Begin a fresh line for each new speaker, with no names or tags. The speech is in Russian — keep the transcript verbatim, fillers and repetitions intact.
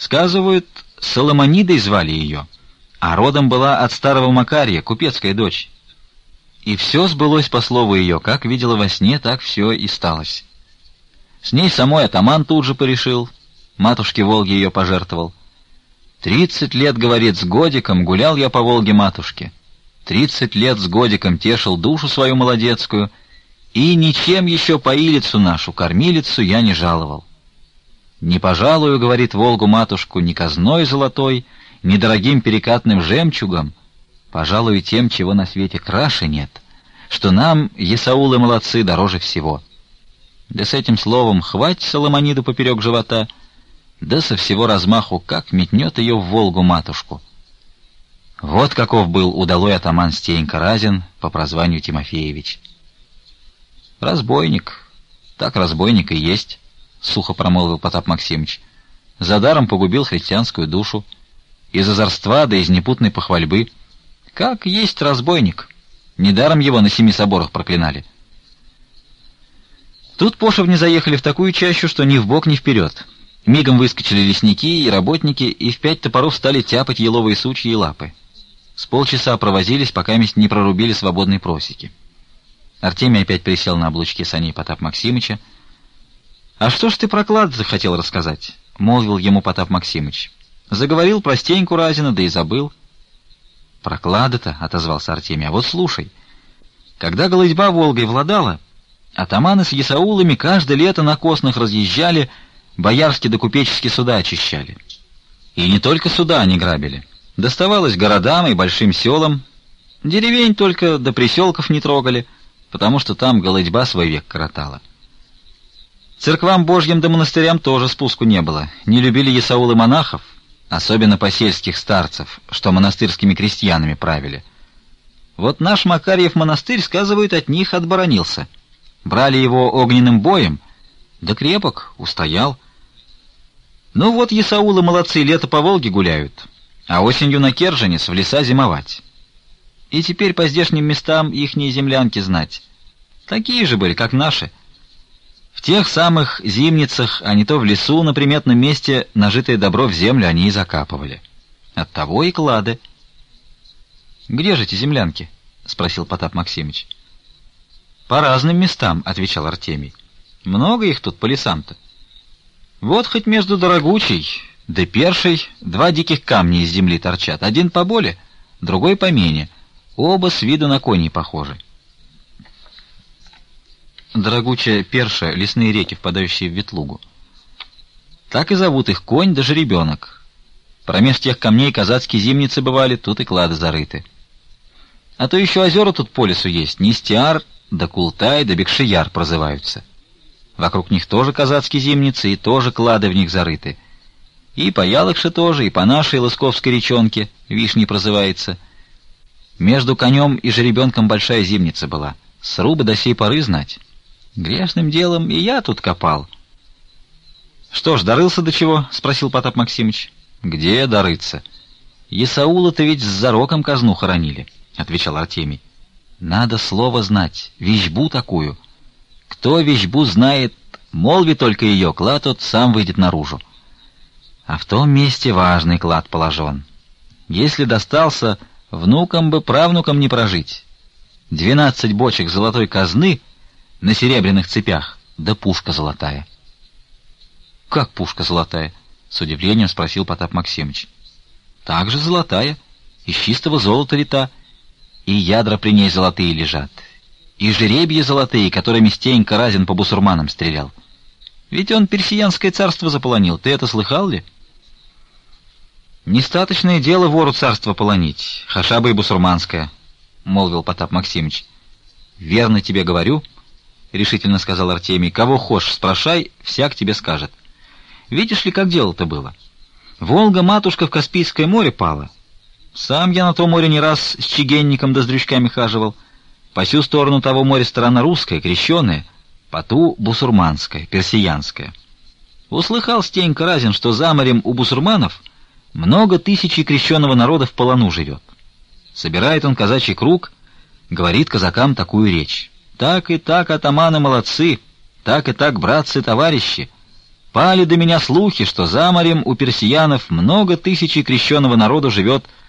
Сказывают, Соломонидой звали ее, а родом была от старого Макария, купецкая дочь. И все сбылось по слову ее, как видела во сне, так все и сталось. С ней самой атаман тут же порешил, матушке Волге ее пожертвовал. Тридцать лет, говорит, с годиком гулял я по Волге матушке. Тридцать лет с годиком тешил душу свою молодецкую, и ничем еще поилицу нашу, кормилицу, я не жаловал. Не пожалую, говорит, Волгу матушку ни казной золотой, ни дорогим перекатным жемчугом, пожалуй, тем, чего на свете краше нет, что нам, есаулы молодцы, дороже всего. Да с этим словом хвать Соломониду поперек живота, да со всего размаху как метнет ее в Волгу матушку. Вот каков был удалой атаман Стенька Разин по прозванию Тимофеевич. «Разбойник, так разбойник и есть», — сухо промолвил Потап Максимыч. «За даром погубил христианскую душу, из озорства да из непутной похвальбы. Как есть разбойник, недаром его на семи соборах проклинали». Тут пошивни заехали в такую чащу, что ни вбок, ни вперед. Мигом выскочили лесники и работники, и в пять топоров стали тяпать еловые сучья и лапы. С полчаса провозились, пока месть не прорубили свободной просеки. Артемий опять присел на облучке саней Потап Максимыча. «А что ж ты про клад захотел рассказать?» — молвил ему Потап Максимыч. «Заговорил про Стеньку Разина, да и забыл». «Про клада-то», — отозвался Артемий, — «а вот слушай. Когда голодьба Волгой владала, атаманы с есаулами каждое лето на косных разъезжали, боярские да купеческие суда очищали. И не только суда они грабили. Доставалось городам и большим селам. Деревень только до приселков не трогали, потому что там голодьба свой век коротала. Церквам Божьим да монастырям тоже спуску не было. Не любили есаулы монахов, особенно посельских старцев, что монастырскими крестьянами правили. Вот наш Макарьев монастырь, сказывают, от них отборонился. Брали его огненным боем, да крепок, устоял. Ну вот есаулы молодцы, лето по Волге гуляют, а осенью на Керженец в леса зимовать. И теперь по здешним местам ихние землянки знать. Такие же были, как наши. В тех самых зимницах, а не то в лесу, на приметном месте, нажитое добро в землю они и закапывали. Оттого и клады. — Где же эти землянки? — спросил Потап Максимыч. — По разным местам, — отвечал Артемий. — Много их тут по лесам-то. Вот хоть между Дорогучей да Першей два диких камня из земли торчат. Один поболе, другой помене. Оба с виду на коней похожи. Дорогучая, Перша — лесные реки, впадающие в Ветлугу. Так и зовут их конь да жеребенок. Промеж тех камней казацкие зимницы бывали, тут и клады зарыты. А то еще озера тут по лесу есть, Нестиар, да Култай, да Бекшияр прозываются. Вокруг них тоже казацкие зимницы, и тоже клады в них зарыты. И по Ялыкше тоже, и по нашей Лысковской речонке, Вишней прозывается. Между конем и жеребенком большая зимница была. Срубы до сей поры знать. Грешным делом и я тут копал. — Что ж, дорылся до чего? — спросил Потап Максимыч. — Где дорыться? — Есаула-то ведь с зароком казну хоронили, — отвечал Артемий. — Надо слово знать, вещбу такую. Кто вещбу знает, молви только ее, клад тот сам выйдет наружу. А в том месте важный клад положен. Если достался, внукам бы правнукам не прожить. Двенадцать бочек золотой казны на серебряных цепях, да пушка золотая. — Как пушка золотая? — с удивлением спросил Потап Максимыч. — Так же золотая, из чистого золота лита, и ядра при ней золотые лежат, и жеребья золотые, которыми Стенька Разин по бусурманам стрелял. Ведь он персиянское царство заполонил, ты это слыхал ли? — Нестаточное дело вору царство полонить, хаша бы и бусурманское, — молвил Потап Максимыч. — Верно тебе говорю, — решительно сказал Артемий, — кого хошь спрашай, всяк тебе скажет. Видишь ли, как дело-то было? Волга-матушка в Каспийское море пала. Сам я на то море не раз с чигенником да с дрючками хаживал. По сю сторону того моря сторона русская, крещеная, по ту бусурманская, персиянская. Услыхал Стенька Разин, что за морем у бусурманов много тысячи крещеного народа в полону живет. Собирает он казачий круг, говорит казакам такую речь. Так и так, атаманы молодцы, так и так, братцы-товарищи. Пали до меня слухи, что за морем у персиянов много тысяч крещенного народу живет